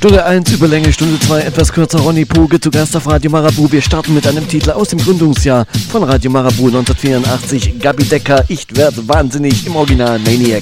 Stunde 1 Überlänge, Stunde 2 etwas kürzer. Ronny Poge zu Gast auf Radio Marabu. Wir starten mit einem Titel aus dem Gründungsjahr von Radio Marabu 1984. Gabi Decker, ich werde wahnsinnig, im Original Maniac.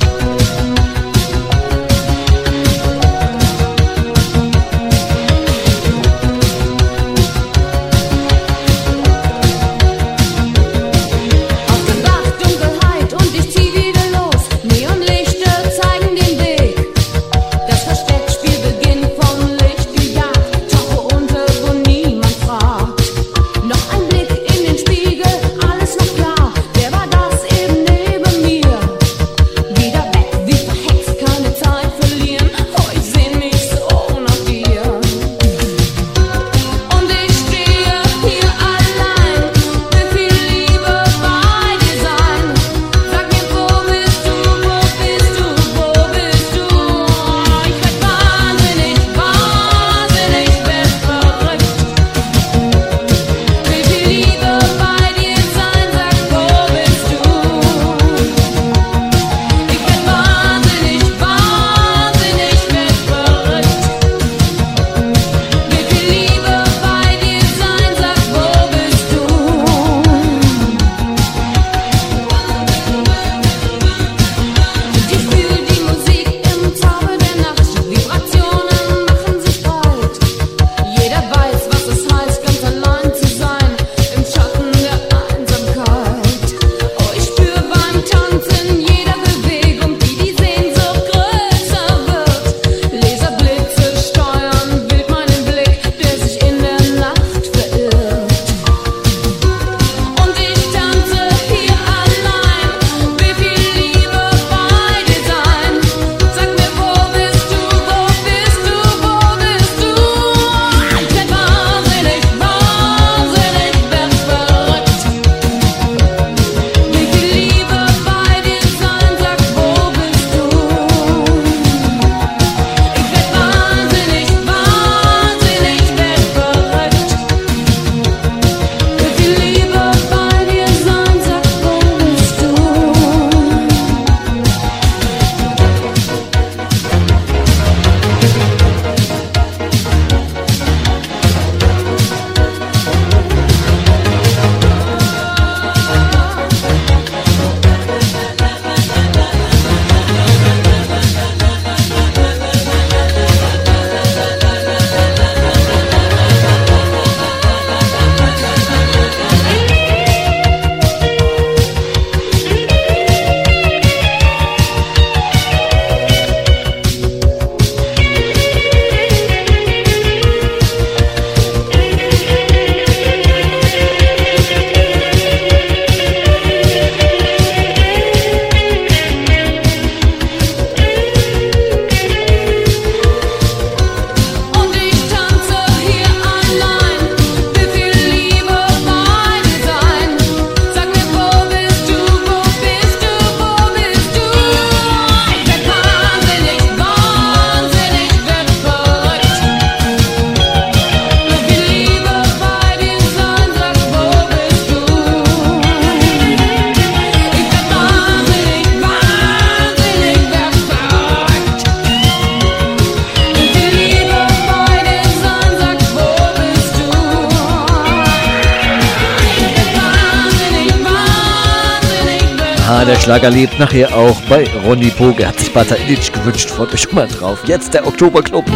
Der Schlager lebt nachher auch bei Ronny Poge. Hat sich Bata Illich gewünscht. Freut euch schon mal drauf. Jetzt der Oktoberclub.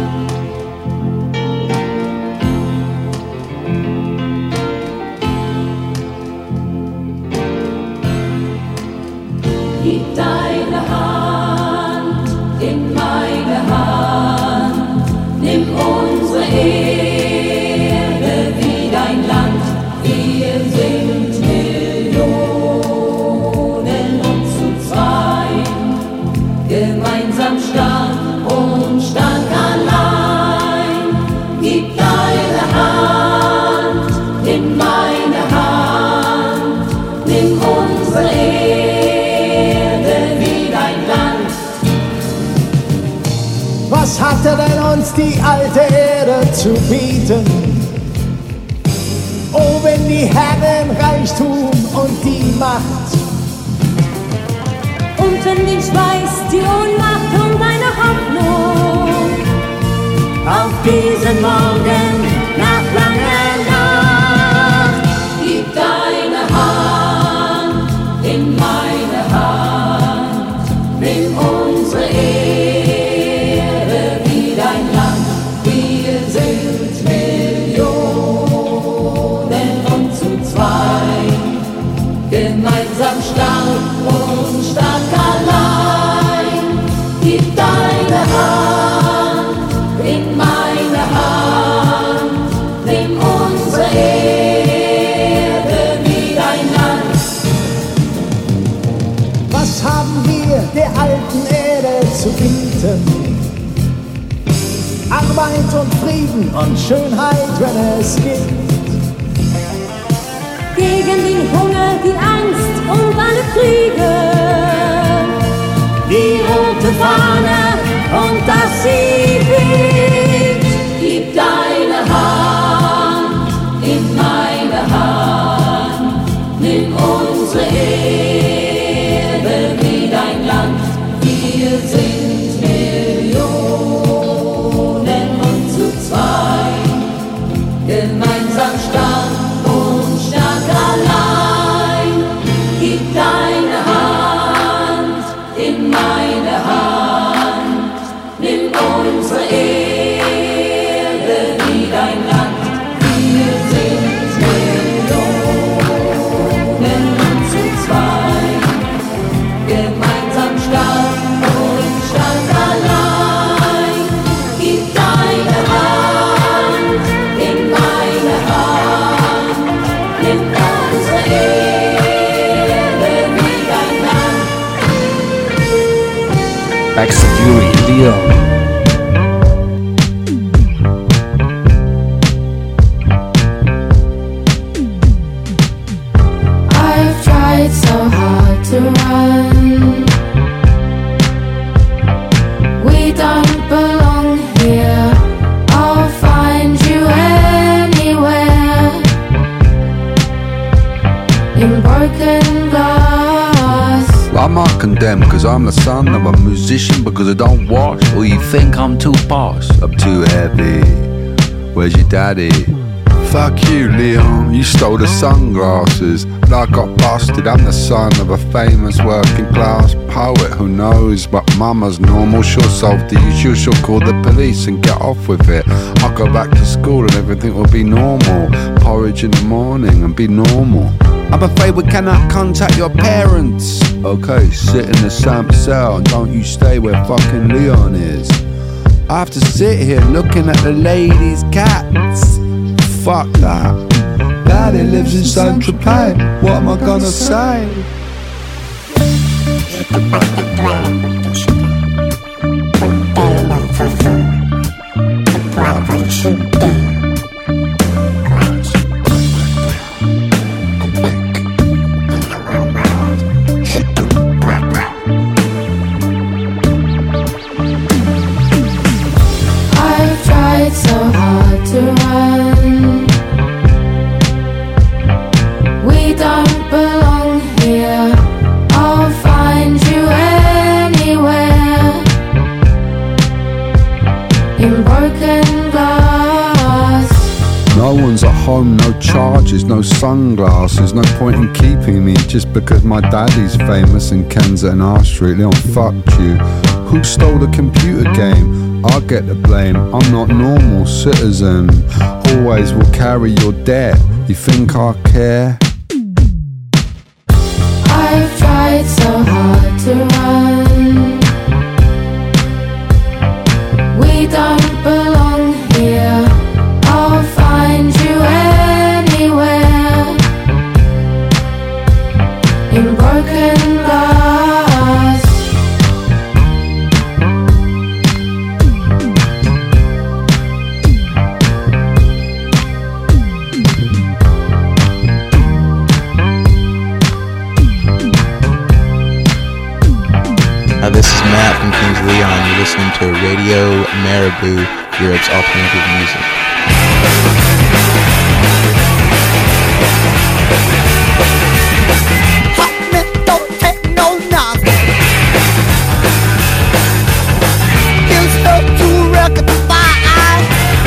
Gib deine Hand in meine Hand. Nimm unsere Erde wie dein Land. Wir sind gemeinsam stark und stark allein. Gib deine Hand in meine Hand. Nimm unsere Erde wie dein Land. Was hatte denn uns die alte Erde zu bieten? Oh, wenn die Herren Reichtum und die Macht. Unten den Schweiß, die Ohnmacht und deine Hoffnung. diesen Morgen nach langer Nacht. Gib deine Hand in meine Hand, nimm unsere Erde wie dein Land. Wir sind Millionen und zu zweit, gemeinsam stark und stark allein. Gib deine Hand in meine Hand, nimm unsere Erde wie dein Land. Was haben wir der alten Erde zu bieten? Arbeit und Frieden und Schönheit, wenn es geht. Gegen den Hunger, die Angst und alle Kriege. Die rote Fahne und das sie weht. Gib deine Hand in meine Hand, nimm unsere Erde wie dein Land. Wir sind Millionen und zu zweit, gemeinsam stark und stark allein. Gib deine Hand in meine Hand, nimm unsere Erde wie dein Land. Wir sind Millionen und zu zweit, gemeinsam stark und stark allein. Gib deine Hand in meine Hand, nimm unsere Erde wie dein Land. Baxter Fury, Leon. I've tried so hard to run. We don't belong here. I'll find you anywhere. In broken glass. I'm not condemned cause I'm the son of a musician because I don't wash. Or you think I'm too posh? I'm too heavy. Where's your daddy? Fuck you, Leon, you stole the sunglasses and I got busted. I'm the son of a famous working class poet who knows but mama's normal. She'll solve the issue, she'll call the police and get off with it. I'll go back to school and everything will be normal. Porridge in the morning and be normal. I'm afraid we cannot contact your parents. Okay, sit in the same cell and don't you stay where fucking Leon is. I have to sit here looking at the ladies' cats. Fuck that. Daddy lives in Saint-Tropez. What am I gonna say? I've tried so hard to run. We don't belong here. I'll find you anywhere. In broken glass. No one's at home, no charges, no sunglasses. No point in keeping me just because my daddy's famous and Ken's at an R Street. Leon, fuck you. Who stole the computer game? I get the blame. I'm not normal citizen. Always will carry your debt. You think I care? I've tried so hard to run. We don't belong here. I'll find you anywhere. In broken glass. This is Matt from Kings Leon. You're listening to Radio Marabou, Europe's alternative music. Hot metal techno novel. Gives her to record fire.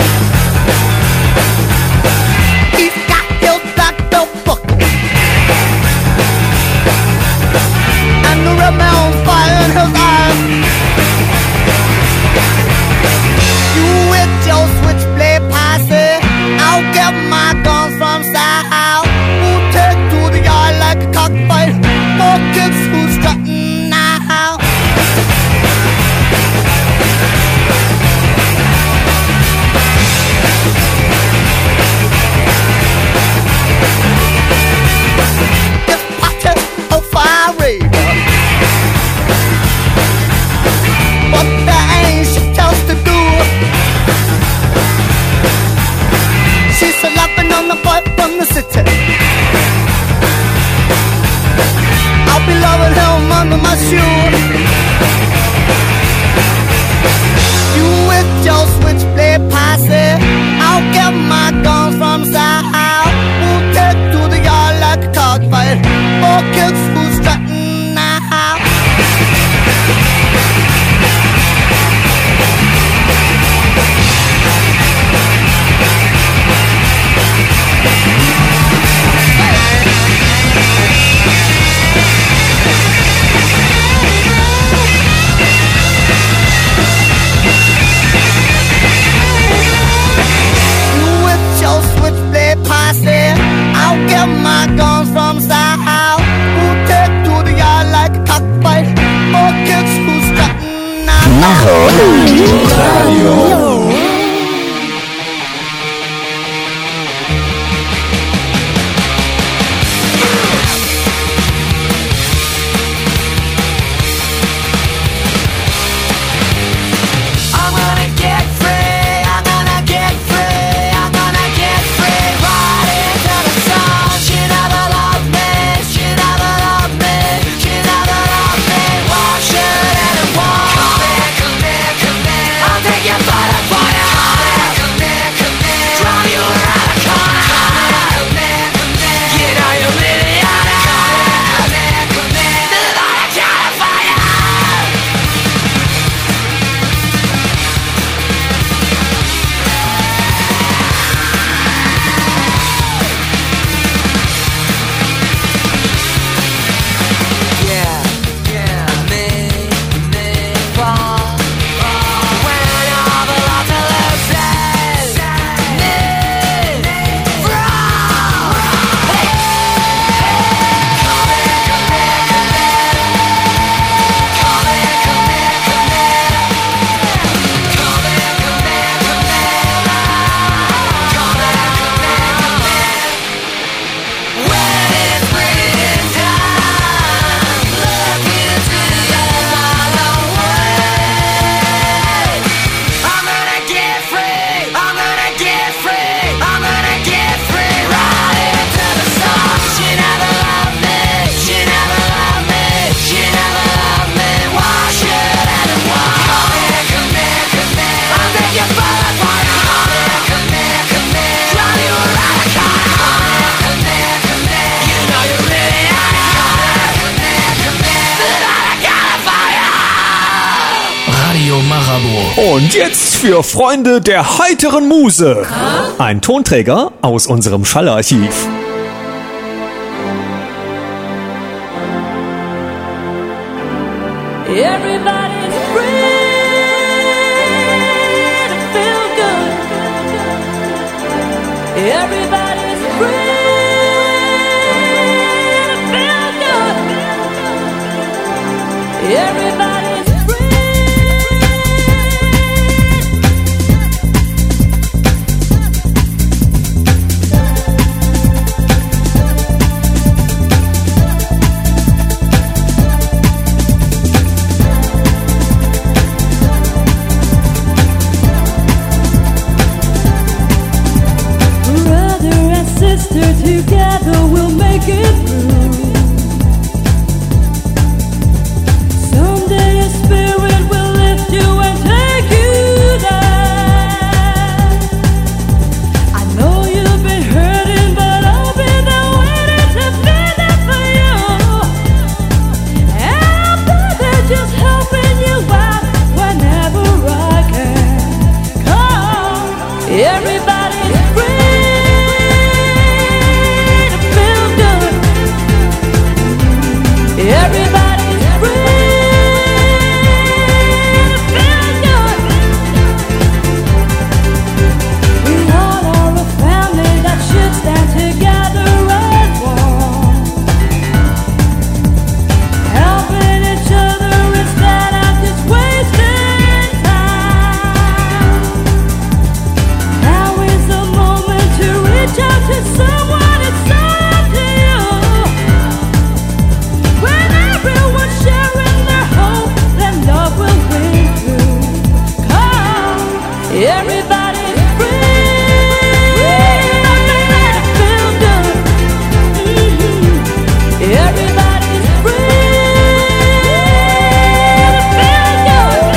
Und jetzt für Freunde der heiteren Muse. Ein Tonträger aus unserem Schallarchiv. Everybody's free to feel good. Everybody's free to feel good. Everybody's together we'll make it through. Someday your spirit will lift you and take you there. I know you've been hurting, but I'll be there waiting to be there for you. And I'll be there just helping you out whenever I can. Come, everybody's free. Everybody's free to feel good. We all are a family that should stand together as one, helping each other instead of just wasting time. Now is the moment to reach out to someone. It's up to you. When everyone's sharing their hope, then love will win through. Come, everybody's free to feel good. Everybody's free to feel good.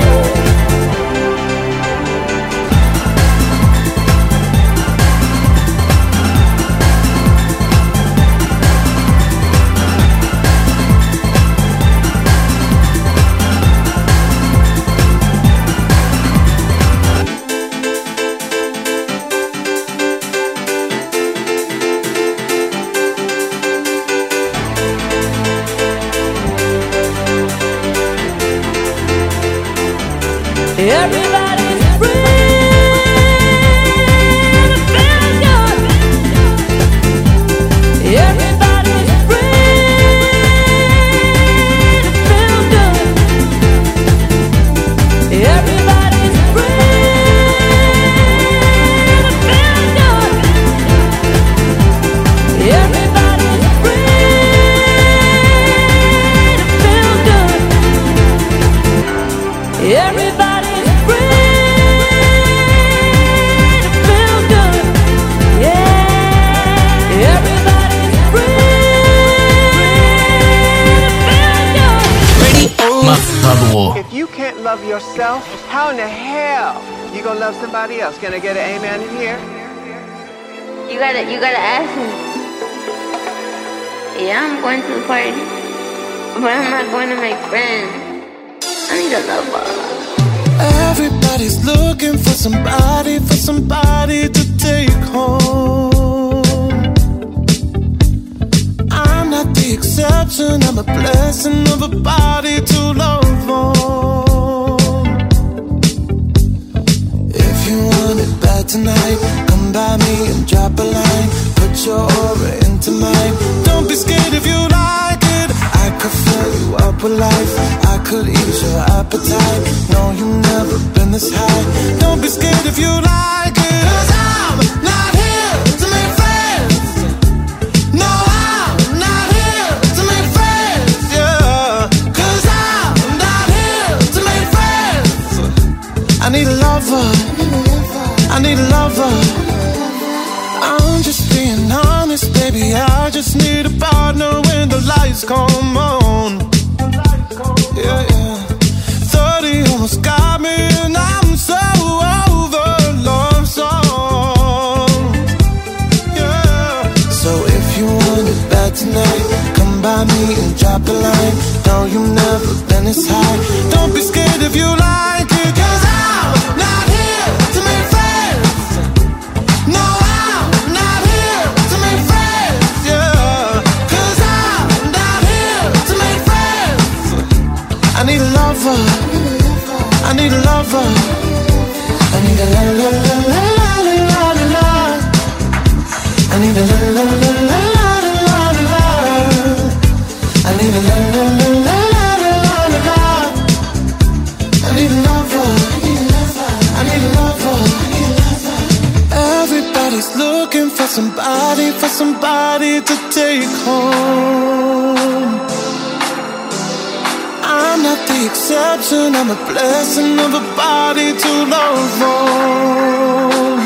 Everybody's free to feel good. Everybody's free to feel good. Everybody's free to feel good. Everybody's free to feel good. Everybody's free to feel good. Yeah. Everybody's free to feel good. If you can't love yourself, how in the hell you gonna love somebody else? Can I get an amen in here? You gotta ask me. Yeah, I'm going to the party, but I'm not going to make friends. I need a lover. Everybody's looking for somebody to take home. I'm not the exception, I'm a blessing of a body to love on. If you want it bad tonight, come by me and drop a line. Put your aura into mine. Don't be scared if you like it. I could fill you up with life. I could ease your appetite. No, you've never been this high. Don't be scared if you like it. 'Cause I'm not here to make friends. No, I'm not here to make friends. Yeah. 'Cause I'm not here to make friends. I need a lover. I need a lover. I'm just being honest, baby. I just need a partner when the lights come on. Yeah, yeah. 30 almost got me, and I'm so over love song. Yeah. So if you want it bad tonight, come by me and drop a line. No, you've never been this high. Don't be scared if you like it, 'cause for somebody to take home. I'm not the exception, I'm a blessing of a body to love on.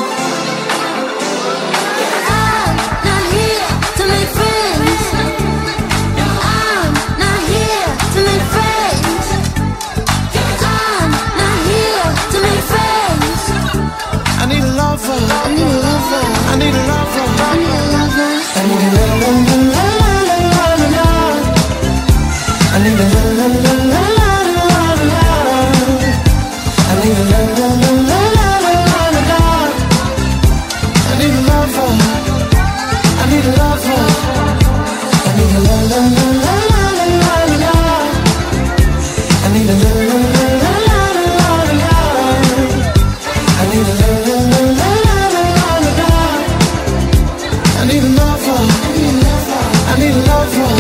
I'm not here to make friends. I'm not here to make friends. I'm not here to make friends. I need a lover. I need a lover. I need a lover. I need a lover. I need a la la la la la la la. I need a la la la la la la la. I need a la la la la la la la. I need a lover. I need a lover. I need a la la la la la la la. I need a la la la la la la la. I need a la la la la la la la. I need a lover. I need a lover.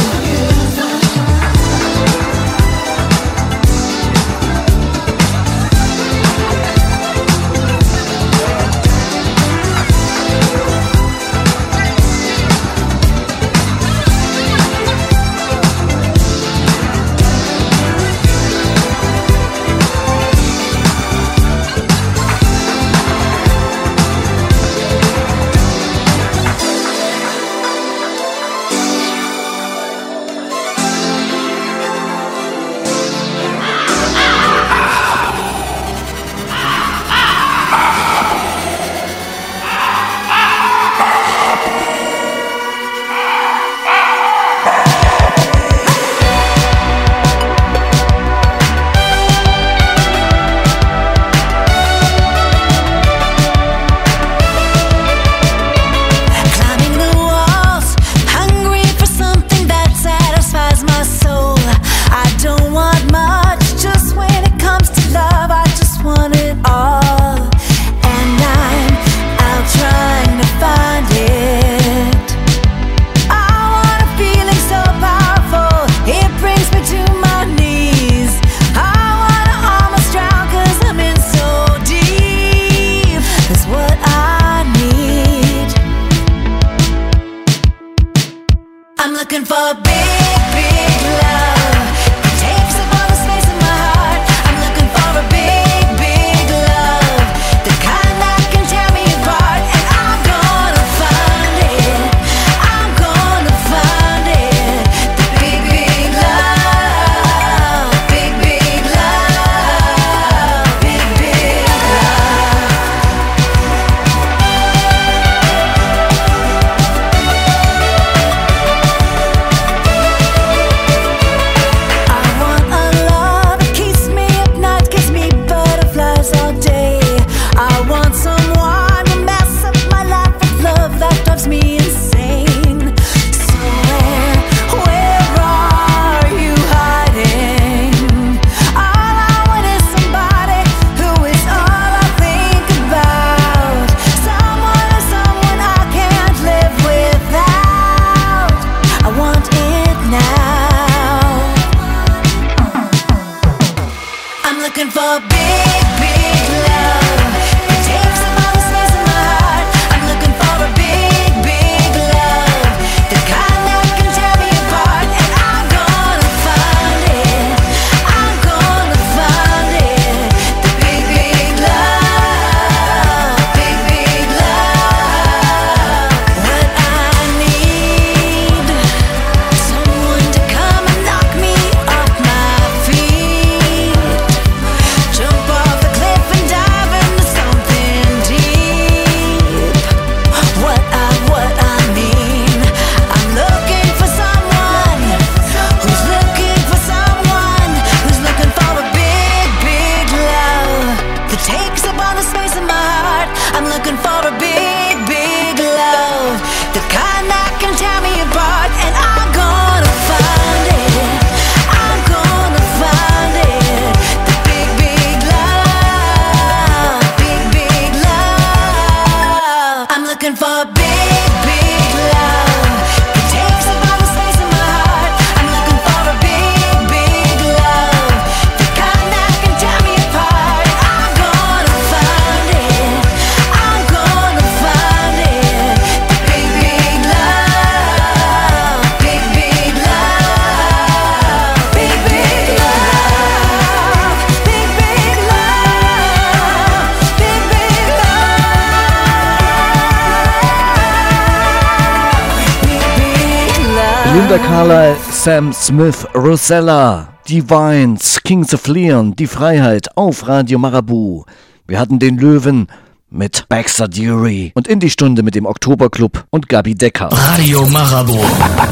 Brüder Carlyle, Sam Smith, Rosella, Divines, Kings of Leon, Die Freiheit auf Radio Marabout. Wir hatten den Löwen mit Baxter Dury und in die Stunde mit dem Oktoberclub und Gabi Decker. Radio Marabout.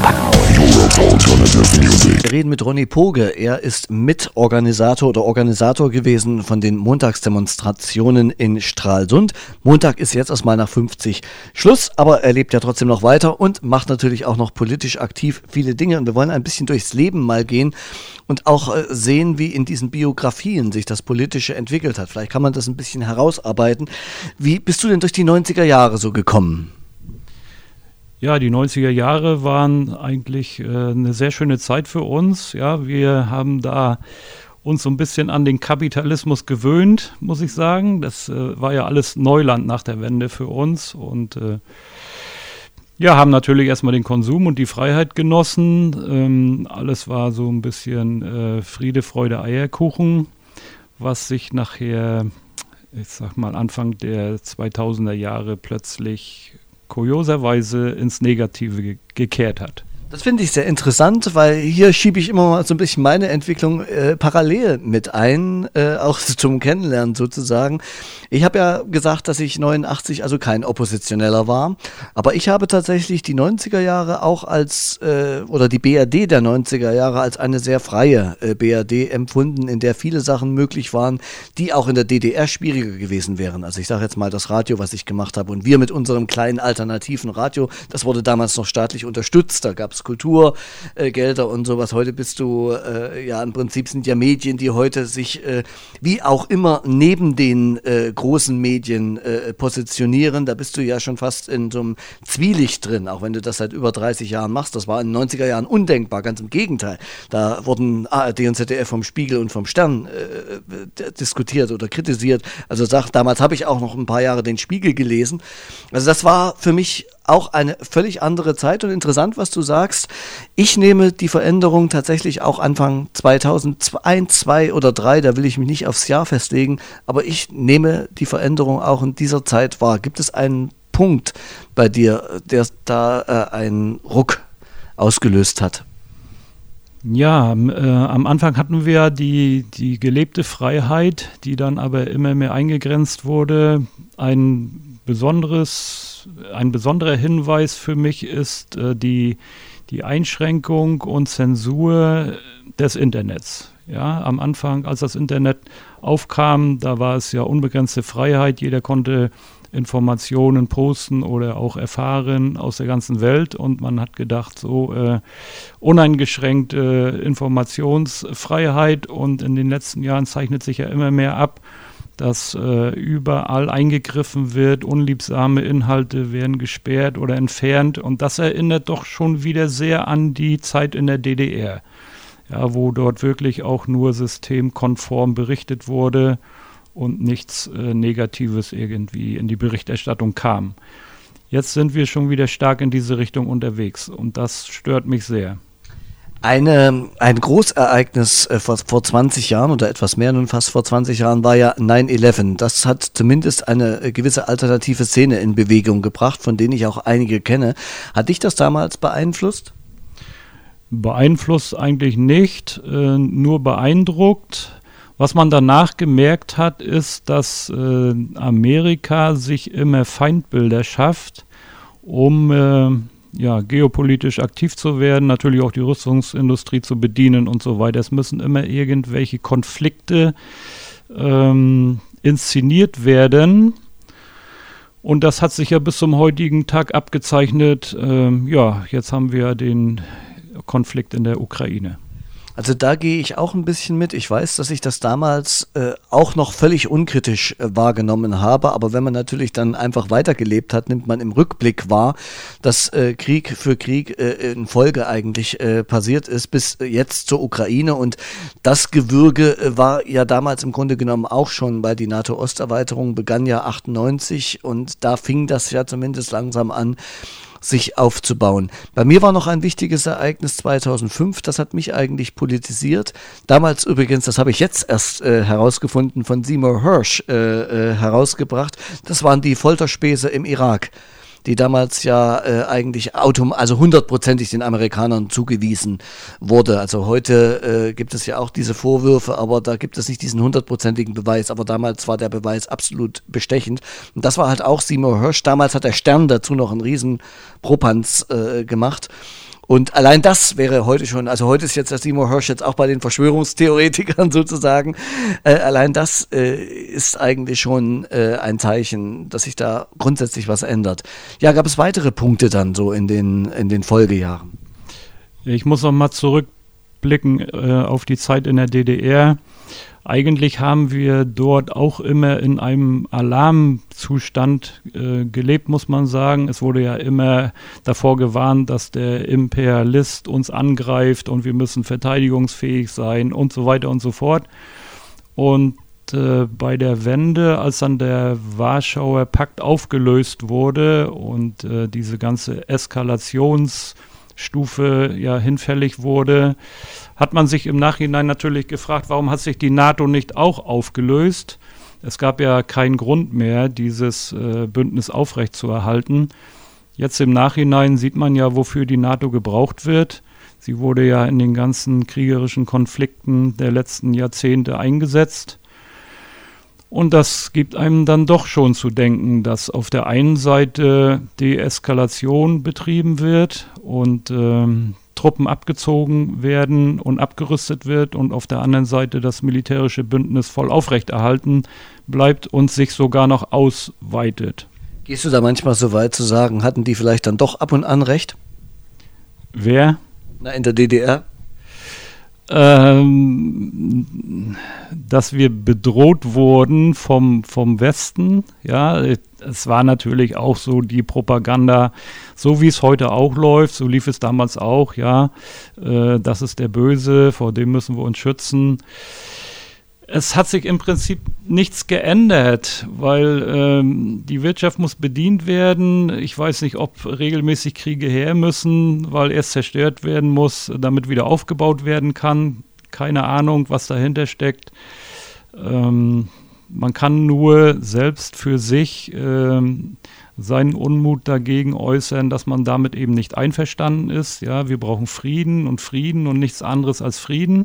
Wir reden mit Ronny Poge. Er ist Mitorganisator oder Organisator gewesen von den Montagsdemonstrationen in Stralsund. Montag ist jetzt erstmal nach 50 Schluss, aber er lebt ja trotzdem noch weiter und macht natürlich auch noch politisch aktiv viele Dinge. Und wir wollen ein bisschen durchs Leben mal gehen und auch sehen, wie in diesen Biografien sich das Politische entwickelt hat. Vielleicht kann man das ein bisschen herausarbeiten. Wie bist du denn durch die 90er Jahre so gekommen? Ja, die 90er Jahre waren eigentlich eine sehr schöne Zeit für uns. Ja, wir haben da uns so ein bisschen an den Kapitalismus gewöhnt, muss ich sagen. Das war ja alles Neuland nach der Wende für uns und ja, haben natürlich erstmal den Konsum und die Freiheit genossen. Alles war so ein bisschen Friede, Freude, Eierkuchen, was sich nachher, ich sag mal, Anfang der 2000er Jahre plötzlich kurioserweise ins Negative gekehrt hat. Das finde ich sehr interessant, weil hier schiebe ich immer mal so ein bisschen meine Entwicklung parallel mit ein, auch zum Kennenlernen sozusagen. Ich habe ja gesagt, dass ich 89 also kein Oppositioneller war, aber ich habe tatsächlich die 90er Jahre auch als, oder die BRD der 90er Jahre als eine sehr freie BRD empfunden, in der viele Sachen möglich waren, die auch in der DDR schwieriger gewesen wären. Also ich sage jetzt mal das Radio, was ich gemacht habe und wir mit unserem kleinen alternativen Radio, das wurde damals noch staatlich unterstützt, da gab es Kulturgelder und sowas. Heute bist du, ja im Prinzip sind ja Medien, die heute sich wie auch immer neben den großen Medien positionieren. Da bist du ja schon fast in so einem Zwielicht drin, auch wenn du das seit über 30 Jahren machst. Das war in den 90er Jahren undenkbar, ganz im Gegenteil. Da wurden ARD und ZDF vom Spiegel und vom Stern diskutiert oder kritisiert. Also damals habe ich auch noch ein paar Jahre den Spiegel gelesen. Also das war für mich auch eine völlig andere Zeit und interessant, was du sagst. Ich nehme die Veränderung tatsächlich auch Anfang 2001, 2 oder 3, da will ich mich nicht aufs Jahr festlegen, aber ich nehme die Veränderung auch in dieser Zeit wahr. Gibt es einen Punkt bei dir, der da einen Ruck ausgelöst hat? Ja, am Anfang hatten wir die gelebte Freiheit, die dann aber immer mehr eingegrenzt wurde. Ein besonderer Hinweis für mich ist die Einschränkung und Zensur des Internets. Ja, am Anfang, als das Internet aufkam, da war es ja unbegrenzte Freiheit. Jeder konnte Informationen posten oder auch erfahren aus der ganzen Welt und man hat gedacht, so uneingeschränkte Informationsfreiheit und in den letzten Jahren zeichnet sich ja immer mehr ab, dass überall eingegriffen wird, unliebsame Inhalte werden gesperrt oder entfernt und das erinnert doch schon wieder sehr an die Zeit in der DDR, ja, wo dort wirklich auch nur systemkonform berichtet wurde und nichts Negatives irgendwie in die Berichterstattung kam. Jetzt sind wir schon wieder stark in diese Richtung unterwegs und das stört mich sehr. Ein Großereignis vor 20 Jahren oder etwas mehr, nun fast vor 20 Jahren, war ja 9/11. Das hat zumindest eine gewisse alternative Szene in Bewegung gebracht, von denen ich auch einige kenne. Hat dich das damals beeinflusst? Beeinflusst eigentlich nicht, nur beeindruckt. Was man danach gemerkt hat, ist, dass Amerika sich immer Feindbilder schafft, um geopolitisch aktiv zu werden, natürlich auch die Rüstungsindustrie zu bedienen und so weiter. Es müssen immer irgendwelche Konflikte inszeniert werden. Und das hat sich ja bis zum heutigen Tag abgezeichnet. Jetzt haben wir den Konflikt in der Ukraine. Also da gehe ich auch ein bisschen mit. Ich weiß, dass ich das damals auch noch völlig unkritisch wahrgenommen habe, aber wenn man natürlich dann einfach weitergelebt hat, nimmt man im Rückblick wahr, dass Krieg für Krieg in Folge eigentlich passiert ist, bis jetzt zur Ukraine und das Gewürge war ja damals im Grunde genommen auch schon, weil die NATO-Osterweiterung begann ja 98 und da fing das ja zumindest langsam an, sich aufzubauen. Bei mir war noch ein wichtiges Ereignis 2005, das hat mich eigentlich politisiert. Damals übrigens, das habe ich jetzt erst herausgefunden, von Seymour Hersh herausgebracht, das waren die Folterspäße im Irak. die damals ja eigentlich also 100%ig den Amerikanern zugewiesen wurde. Also heute gibt es ja auch diese Vorwürfe, aber da gibt es nicht diesen 100%igen Beweis. Aber damals war der Beweis absolut bestechend. Und das war halt auch Seymour Hersh. Damals hat der Stern dazu noch einen riesen Propanz gemacht. Und allein das wäre heute schon, also heute ist jetzt der Seymour Hersh jetzt auch bei den Verschwörungstheoretikern sozusagen, allein das ist eigentlich schon ein Zeichen, dass sich da grundsätzlich was ändert. Ja, gab es weitere Punkte dann so in den Folgejahren? Ich muss noch mal zurückblicken auf die Zeit in der DDR. Eigentlich haben wir dort auch immer in einem Alarmzustand gelebt, muss man sagen. Es wurde ja immer davor gewarnt, dass der Imperialist uns angreift und wir müssen verteidigungsfähig sein und so weiter und so fort. Und bei der Wende, als dann der Warschauer Pakt aufgelöst wurde und diese ganze Eskalationsstufe ja hinfällig wurde, hat man sich im Nachhinein natürlich gefragt, warum hat sich die NATO nicht auch aufgelöst? Es gab ja keinen Grund mehr, dieses Bündnis aufrechtzuerhalten. Jetzt im Nachhinein sieht man ja, wofür die NATO gebraucht wird. Sie wurde ja in den ganzen kriegerischen Konflikten der letzten Jahrzehnte eingesetzt. Und das gibt einem dann doch schon zu denken, dass auf der einen Seite Deeskalation betrieben wird und Truppen abgezogen werden und abgerüstet wird und auf der anderen Seite das militärische Bündnis voll aufrechterhalten bleibt und sich sogar noch ausweitet. Gehst du da manchmal so weit zu sagen, hatten die vielleicht dann doch ab und an recht? Wer? Na, in der DDR? Dass wir bedroht wurden vom Westen, ja, es war natürlich auch so die Propaganda, so wie es heute auch läuft, so lief es damals auch, ja, das ist der Böse, vor dem müssen wir uns schützen. Es hat sich im Prinzip nichts geändert, weil die Wirtschaft muss bedient werden. Ich weiß nicht, ob regelmäßig Kriege her müssen, weil erst zerstört werden muss, damit wieder aufgebaut werden kann. Keine Ahnung, was dahinter steckt. Man kann nur selbst für sich seinen Unmut dagegen äußern, dass man damit eben nicht einverstanden ist. Ja, wir brauchen Frieden und nichts anderes als Frieden.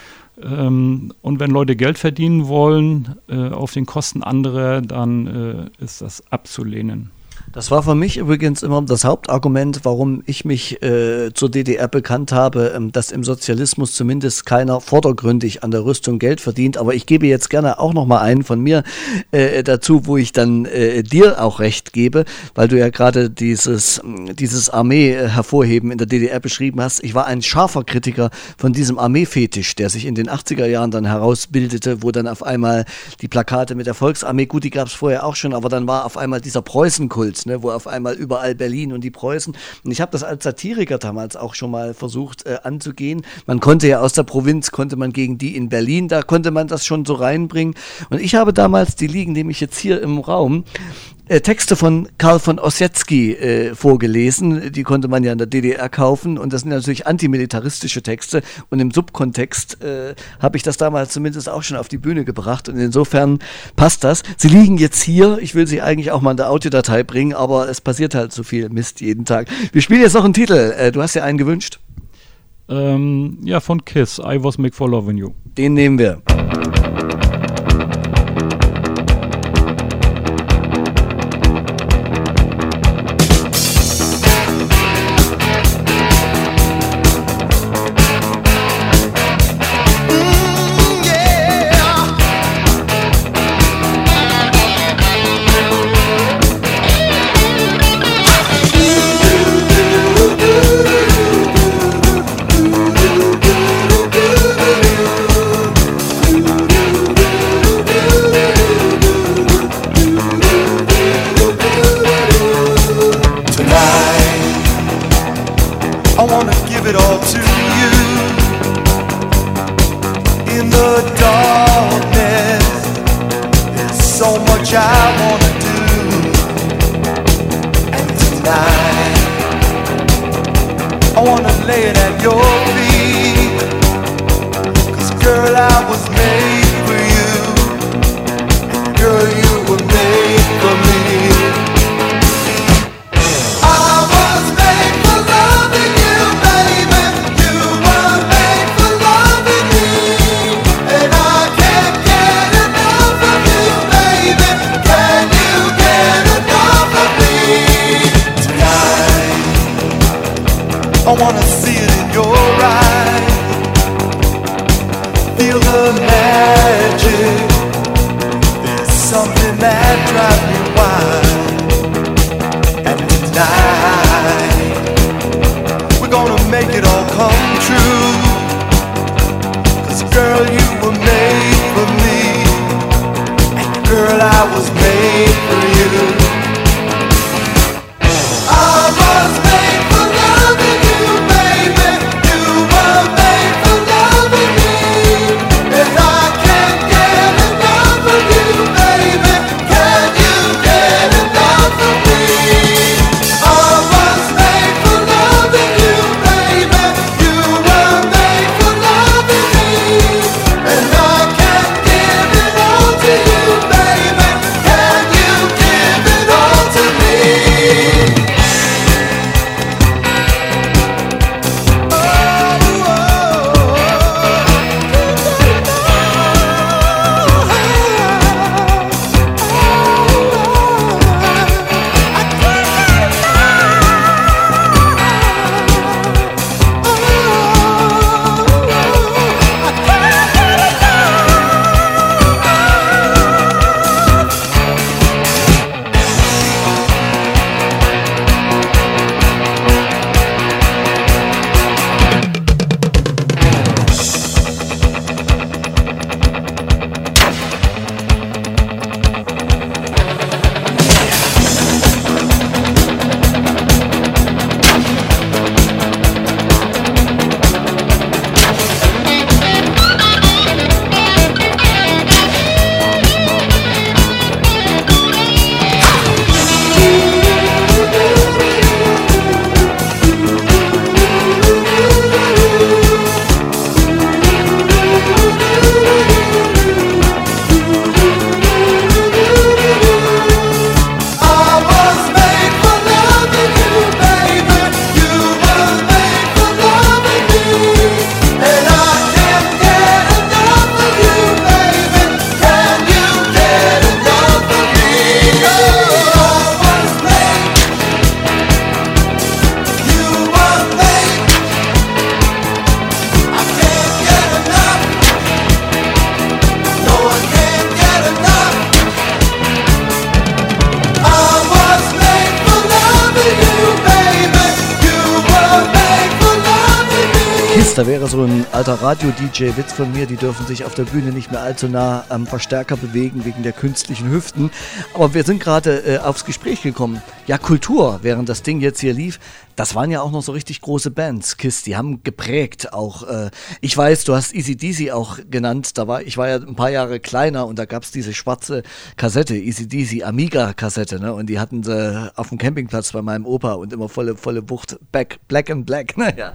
Und wenn Leute Geld verdienen wollen auf den Kosten anderer, dann ist das abzulehnen. Das war für mich übrigens immer das Hauptargument, warum ich mich zur DDR bekannt habe, dass im Sozialismus zumindest keiner vordergründig an der Rüstung Geld verdient. Aber ich gebe jetzt gerne auch nochmal einen von mir dazu, wo ich dann dir auch recht gebe, weil du ja gerade dieses Armee hervorheben in der DDR beschrieben hast. Ich war ein scharfer Kritiker von diesem Armeefetisch, der sich in den 80er Jahren dann herausbildete, wo dann auf einmal die Plakate mit der Volksarmee, gut, die gab es vorher auch schon, aber dann war auf einmal dieser Preußenkult, ne, wo auf einmal überall Berlin und die Preußen. Und ich habe das als Satiriker damals auch schon mal versucht anzugehen. Man konnte ja aus der Provinz, konnte man gegen die in Berlin, da konnte man das schon so reinbringen. Und ich habe damals, die liegen nämlich jetzt hier im Raum, Texte von Karl von Ossietzky vorgelesen, die konnte man ja in der DDR kaufen und das sind natürlich antimilitaristische Texte und im Subkontext habe ich das damals zumindest auch schon auf die Bühne gebracht und insofern passt das. Sie liegen jetzt hier, ich will sie eigentlich auch mal in der Audiodatei bringen, aber es passiert halt so viel Mist jeden Tag. Wir spielen jetzt noch einen Titel, du hast ja einen gewünscht. Ja, von Kiss, I Was Made for Loving You. Den nehmen wir. drive me wild. And tonight we're gonna make it all come true. 'Cause girl, you were made for me, and girl, I was made for you. I was made for loving you, baby. You were made for loving me, and I can't get enough of you, baby. Can you get enough of me? I was made for loving you, baby. You were made for loving me, and I can't give it all to you, baby. Can you give it all to me? Da wäre so ein alter Radio-DJ-Witz von mir, die dürfen sich auf der Bühne nicht mehr allzu nah am Verstärker bewegen wegen der künstlichen Hüften. Aber wir sind gerade aufs Gespräch gekommen. Ja, Kultur, während das Ding jetzt hier lief, das waren ja auch noch so richtig große Bands, Kiss, die haben geprägt auch. Ich weiß, du hast AC/DC auch genannt, ich war ja ein paar Jahre kleiner und da gab es diese schwarze Kassette, AC/DC Amiga-Kassette, ne? Und die hatten sie auf dem Campingplatz bei meinem Opa und immer volle Wucht, Black and Black, naja.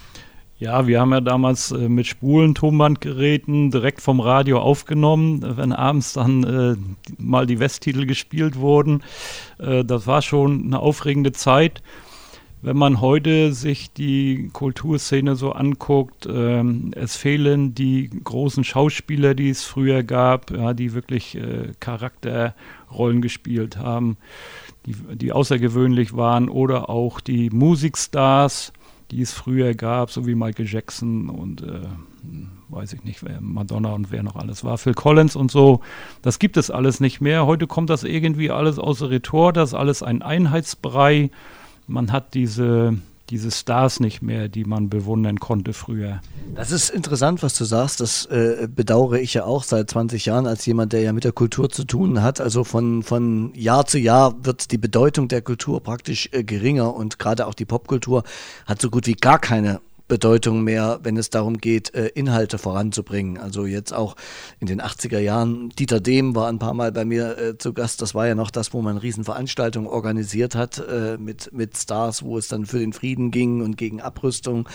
Ja, wir haben ja damals mit Spulentonbandgeräten direkt vom Radio aufgenommen, wenn abends dann mal die Westtitel gespielt wurden. Das war schon eine aufregende Zeit. Wenn man heute sich die Kulturszene so anguckt, es fehlen die großen Schauspieler, die es früher gab, ja, die wirklich Charakterrollen gespielt haben, die außergewöhnlich waren, oder auch die Musikstars, die es früher gab, so wie Michael Jackson und weiß ich nicht, wer Madonna und wer noch alles war, Phil Collins und so. Das gibt es alles nicht mehr. Heute kommt das irgendwie alles aus der Retour, das ist alles ein Einheitsbrei. Man hat diese Stars nicht mehr, die man bewundern konnte früher. Das ist interessant, was du sagst. Das bedauere ich ja auch seit 20 Jahren als jemand, der ja mit der Kultur zu tun hat. Also von Jahr zu Jahr wird die Bedeutung der Kultur praktisch geringer und gerade auch die Popkultur hat so gut wie gar keine Bedeutung mehr, wenn es darum geht, Inhalte voranzubringen. Also jetzt auch in den 80er Jahren, Dieter Dehm war ein paar Mal bei mir zu Gast, das war ja noch das, wo man Riesenveranstaltungen organisiert hat, mit Stars, wo es dann für den Frieden ging und gegen Abrüstung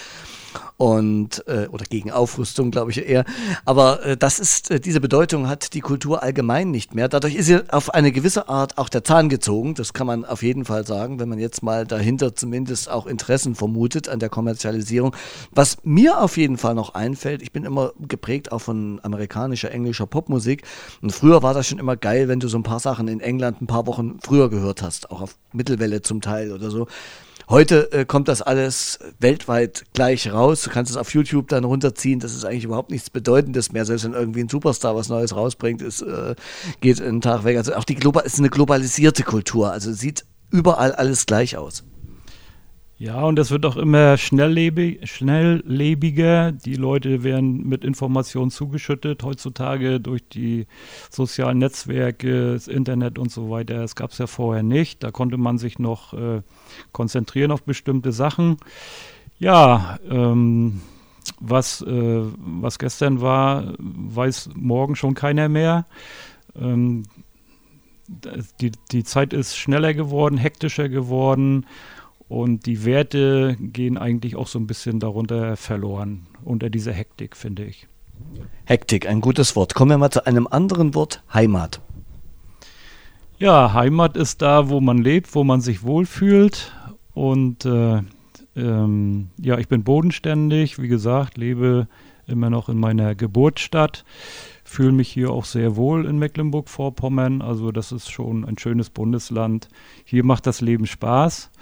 und oder gegen Aufrüstung, glaube ich eher. Aber diese Bedeutung hat die Kultur allgemein nicht mehr. Dadurch ist sie auf eine gewisse Art auch der Zahn gezogen. Das kann man auf jeden Fall sagen, wenn man jetzt mal dahinter zumindest auch Interessen vermutet an der Kommerzialisierung. Was mir auf jeden Fall noch einfällt, ich bin immer geprägt auch von amerikanischer, englischer Popmusik. Und früher war das schon immer geil, wenn du so ein paar Sachen in England ein paar Wochen früher gehört hast, auch auf Mittelwelle zum Teil oder so. Heute kommt das alles weltweit gleich raus. Du kannst es auf YouTube dann runterziehen. Das ist eigentlich überhaupt nichts Bedeutendes mehr. Selbst wenn irgendwie ein Superstar was Neues rausbringt, geht einen Tag weg. Also auch ist eine globalisierte Kultur. Also sieht überall alles gleich aus. Ja, und es wird auch immer schnelllebiger. Die Leute werden mit Informationen zugeschüttet. Heutzutage durch die sozialen Netzwerke, das Internet und so weiter. Das gab es ja vorher nicht. Da konnte man sich noch konzentrieren auf bestimmte Sachen. Ja, was gestern war, weiß morgen schon keiner mehr. Die Zeit ist schneller geworden, hektischer geworden. Und die Werte gehen eigentlich auch so ein bisschen darunter verloren, unter dieser Hektik, finde ich. Hektik, ein gutes Wort. Kommen wir mal zu einem anderen Wort, Heimat. Ja, Heimat ist da, wo man lebt, wo man sich wohlfühlt. Und ja, ich bin bodenständig, wie gesagt, lebe immer noch in meiner Geburtsstadt. Fühle mich hier auch sehr wohl in Mecklenburg-Vorpommern. Also das ist schon ein schönes Bundesland. Hier macht das Leben Spaß.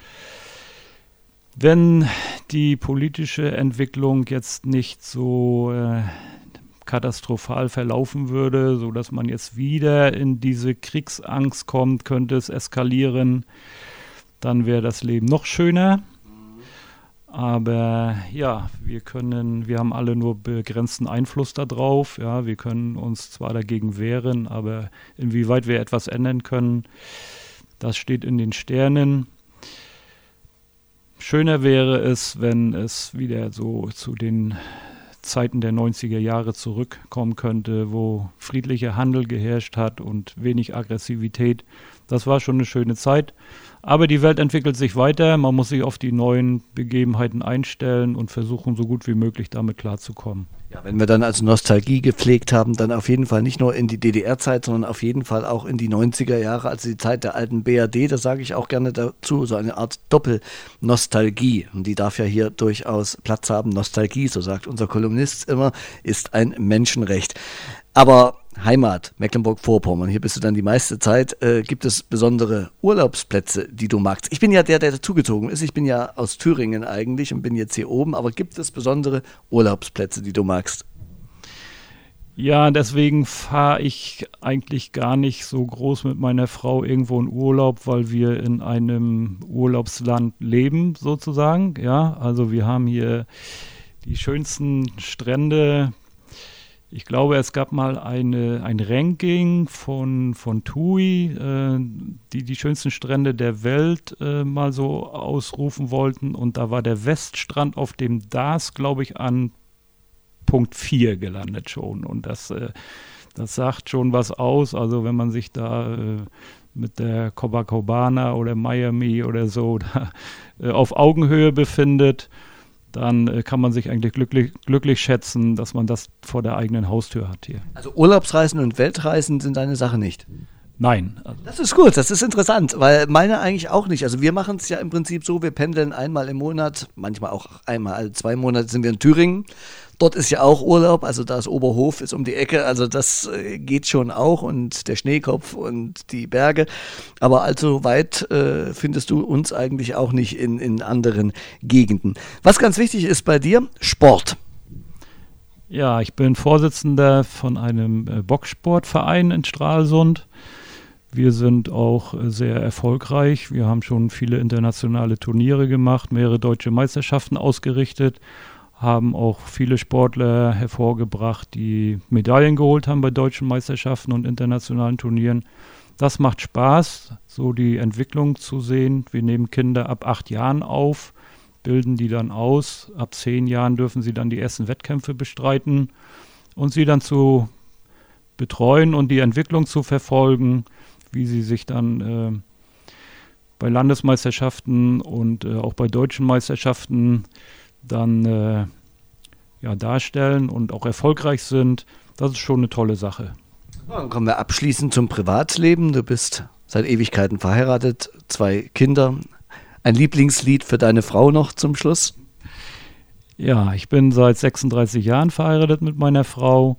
Wenn die politische Entwicklung jetzt nicht so katastrophal verlaufen würde, sodass man jetzt wieder in diese Kriegsangst kommt, könnte es eskalieren, dann wäre das Leben noch schöner. Aber ja, wir haben alle nur begrenzten Einfluss darauf. Ja, wir können uns zwar dagegen wehren, aber inwieweit wir etwas ändern können, das steht in den Sternen. Schöner wäre es, wenn es wieder so zu den Zeiten der 90er Jahre zurückkommen könnte, wo friedlicher Handel geherrscht hat und wenig Aggressivität. Das war schon eine schöne Zeit. Aber die Welt entwickelt sich weiter. Man muss sich auf die neuen Begebenheiten einstellen und versuchen, so gut wie möglich damit klarzukommen. Ja, wenn wir dann also Nostalgie gepflegt haben, dann auf jeden Fall nicht nur in die DDR-Zeit, sondern auf jeden Fall auch in die 90er Jahre, also die Zeit der alten BRD, das sage ich auch gerne dazu, so eine Art Doppelnostalgie. Und die darf ja hier durchaus Platz haben. Nostalgie, so sagt unser Kolumnist immer, ist ein Menschenrecht. Aber Heimat, Mecklenburg-Vorpommern, hier bist du dann die meiste Zeit. Gibt es besondere Urlaubsplätze, die du magst? Ich bin ja der dazugezogen ist. Ich bin ja aus Thüringen eigentlich und bin jetzt hier oben. Aber gibt es besondere Urlaubsplätze, die du magst? Ja, deswegen fahre ich eigentlich gar nicht so groß mit meiner Frau irgendwo in Urlaub, weil wir in einem Urlaubsland leben, sozusagen. Ja, also wir haben hier die schönsten Strände. Ich glaube, es gab mal ein Ranking von TUI, die schönsten Strände der Welt mal so ausrufen wollten. Und da war der Weststrand auf dem DAS, glaube ich, an Punkt 4 gelandet schon. Und das sagt schon was aus. Also wenn man sich da mit der Copacabana oder Miami oder so da, auf Augenhöhe befindet, dann kann man sich eigentlich glücklich schätzen, dass man das vor der eigenen Haustür hat hier. Also Urlaubsreisen und Weltreisen sind deine Sache nicht? Nein. Das ist gut, das ist interessant, weil meine eigentlich auch nicht. Also wir machen es ja im Prinzip so, wir pendeln einmal im Monat, manchmal auch einmal alle 2 Monate sind wir in Thüringen. Dort ist ja auch Urlaub, also da ist Oberhof, ist um die Ecke, also das geht schon auch und der Schneekopf und die Berge. Aber allzu weit findest du uns eigentlich auch nicht in anderen Gegenden. Was ganz wichtig ist bei dir, Sport. Ja, ich bin Vorsitzender von einem Boxsportverein in Stralsund. Wir sind auch sehr erfolgreich. Wir haben schon viele internationale Turniere gemacht, mehrere deutsche Meisterschaften ausgerichtet, haben auch viele Sportler hervorgebracht, die Medaillen geholt haben bei deutschen Meisterschaften und internationalen Turnieren. Das macht Spaß, so die Entwicklung zu sehen. Wir nehmen Kinder ab 8 Jahren auf, bilden die dann aus. Ab 10 Jahren dürfen sie dann die ersten Wettkämpfe bestreiten und sie dann zu betreuen und die Entwicklung zu verfolgen, wie sie sich dann bei Landesmeisterschaften und auch bei deutschen Meisterschaften dann darstellen und auch erfolgreich sind. Das ist schon eine tolle Sache. Dann kommen wir abschließend zum Privatleben. Du bist seit Ewigkeiten verheiratet, 2 Kinder. Ein Lieblingslied für deine Frau noch zum Schluss? Ja, ich bin seit 36 Jahren verheiratet mit meiner Frau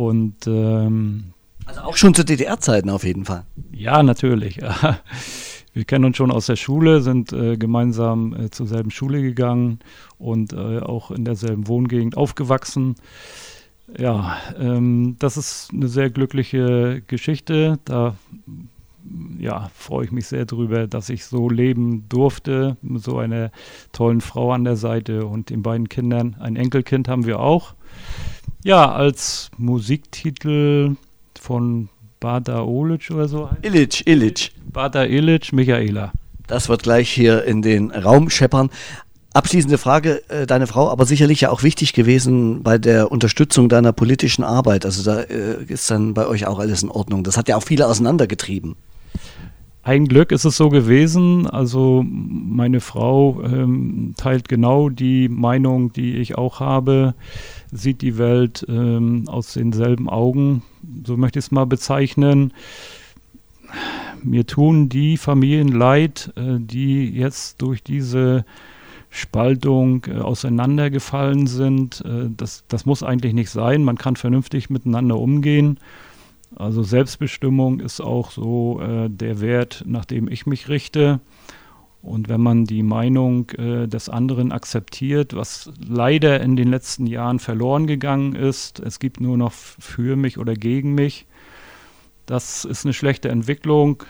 und also auch schon zu DDR-Zeiten auf jeden Fall. Ja, natürlich. Wir kennen uns schon aus der Schule, sind gemeinsam zur selben Schule gegangen und auch in derselben Wohngegend aufgewachsen. Ja, das ist eine sehr glückliche Geschichte. Da freue ich mich sehr drüber, dass ich so leben durfte, mit so einer tollen Frau an der Seite und den beiden Kindern. Ein Enkelkind haben wir auch. Ja, als Musiktitel von Bada Ilic oder so. Ilic. Bada Ilic, Michaela. Das wird gleich hier in den Raum scheppern. Abschließende Frage, deine Frau, aber sicherlich ja auch wichtig gewesen bei der Unterstützung deiner politischen Arbeit. Also da ist dann bei euch auch alles in Ordnung. Das hat ja auch viele auseinandergetrieben. Ein Glück ist es so gewesen. Also meine Frau teilt genau die Meinung, die ich auch habe, sieht die Welt aus denselben Augen, so möchte ich es mal bezeichnen. Mir tun die Familien leid, die jetzt durch diese Spaltung auseinandergefallen sind. Das muss eigentlich nicht sein. Man kann vernünftig miteinander umgehen. Also Selbstbestimmung ist auch so der Wert, nach dem ich mich richte. Und wenn man die Meinung des anderen akzeptiert, was leider in den letzten Jahren verloren gegangen ist, es gibt nur noch für mich oder gegen mich, das ist eine schlechte Entwicklung.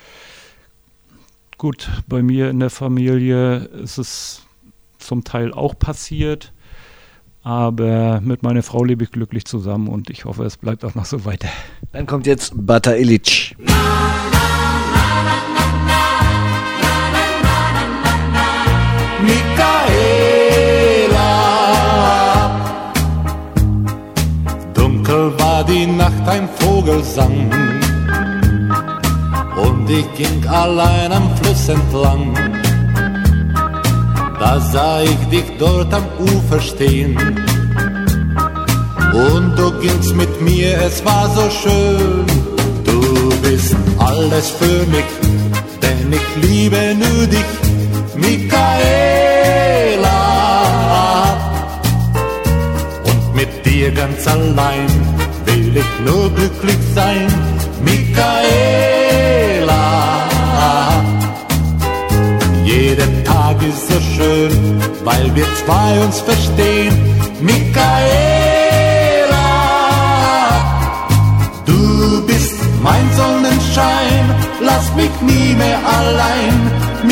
Gut, bei mir in der Familie ist es zum Teil auch passiert, aber mit meiner Frau lebe ich glücklich zusammen und ich hoffe, es bleibt auch noch so weiter. Dann kommt jetzt Bada Ilic. Michaela, dunkel war die Nacht, ein Vogel sang und ich ging allein am Fluss entlang. Da sah ich dich dort am Ufer stehen und du gingst mit mir, es war so schön. Du bist alles für mich, denn ich liebe nur dich, Michaela. Und mit dir ganz allein will ich nur glücklich sein, Michaela. Jeder Tag ist so schön, weil wir zwei uns verstehen, Michaela. Du bist mein Sonnenschein, lass mich nie mehr allein,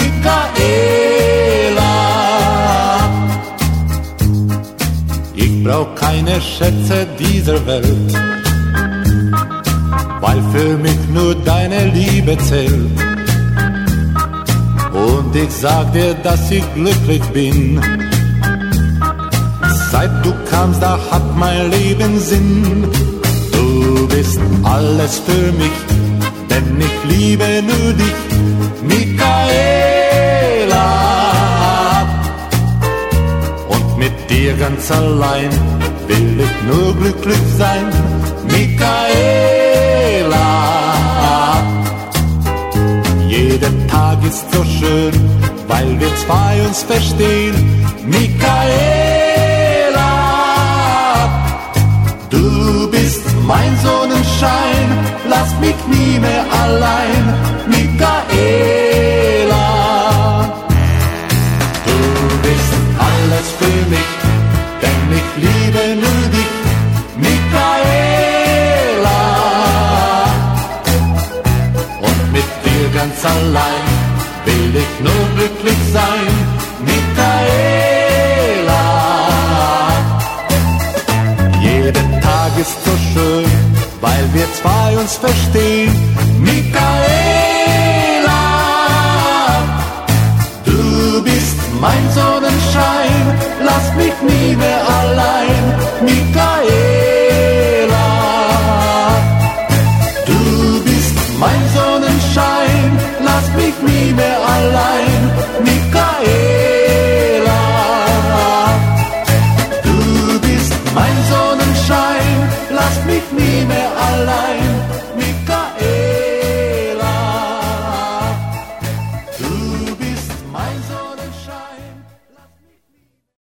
Michaela. Ich brauch keine Schätze dieser Welt, weil für mich nur deine Liebe zählt. Und ich sag dir, dass ich glücklich bin. Seit du kamst, da hat mein Leben Sinn. Du bist alles für mich, denn ich liebe nur dich, Michaela. Und mit dir ganz allein will ich nur glücklich sein, Michaela. Jeder Tag ist so schön, weil wir zwei uns verstehen, Michaela. Du bist mein Sonnenschein, lass mich nie mehr allein, Michaela. Du bist alles für mich, denn ich liebe nur dich, Michaela. Ganz allein will ich nur glücklich sein, Michaela. Jeder Tag ist so schön, weil wir zwei uns verstehen, Michaela.